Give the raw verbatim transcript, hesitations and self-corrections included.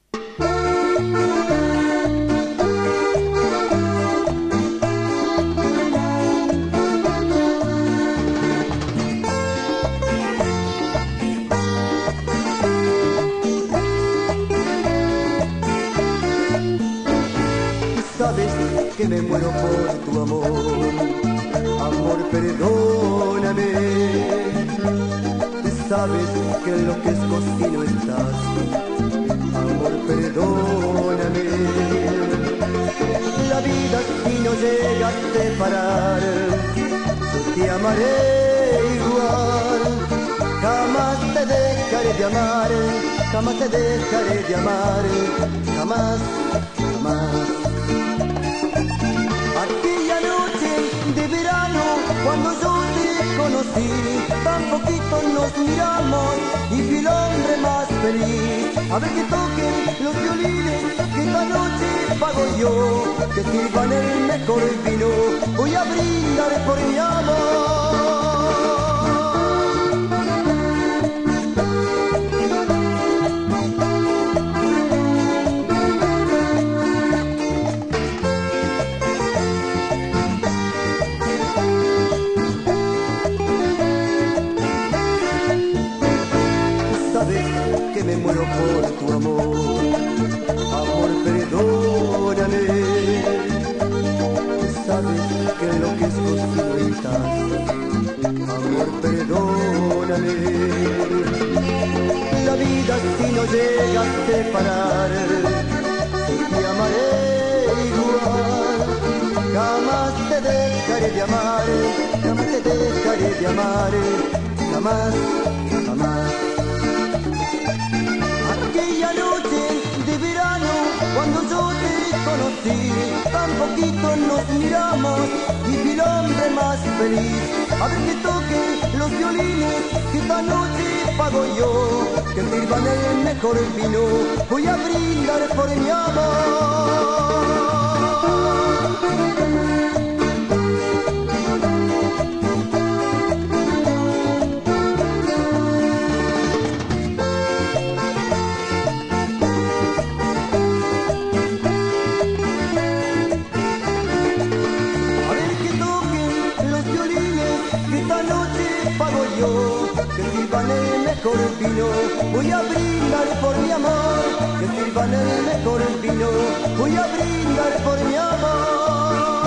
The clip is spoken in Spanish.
Sabes que me muero por tu amor, amor, perdóname. Sabes que en lo que es cocino estás, amor, perdóname. La vida si no llega a separar, yo te amaré igual. Jamás te dejaré de amar, jamás te dejaré de amar, jamás, jamás. Aquella noche de verano, cuando yo te conocí, tan poquito nos miramos y fui el hombre más feliz. A ver que toquen los violines, que esta noche pago yo, que sirvan el mejor vino, voy a brindar por mi amor. Que me muero por tu amor, amor, perdóname. Sabes que lo que es cocido estás, amor, perdóname. La vida si no llega a separar, te amaré igual. Jamás te dejaré de amar, jamás te dejaré de amar, jamás, jamás. Aquella noche de verano, cuando yo te conocí, tan poquito nos miramos y fui el hombre más feliz. A ver que toquen los violines, que esta noche pago yo, que sirvan el mejor vino, voy a brindar por mi amor. Pago yo, que sirvan el mejor vino, voy a brindar por mi amor, que sirvan el mejor vino, voy a brindar por mi amor.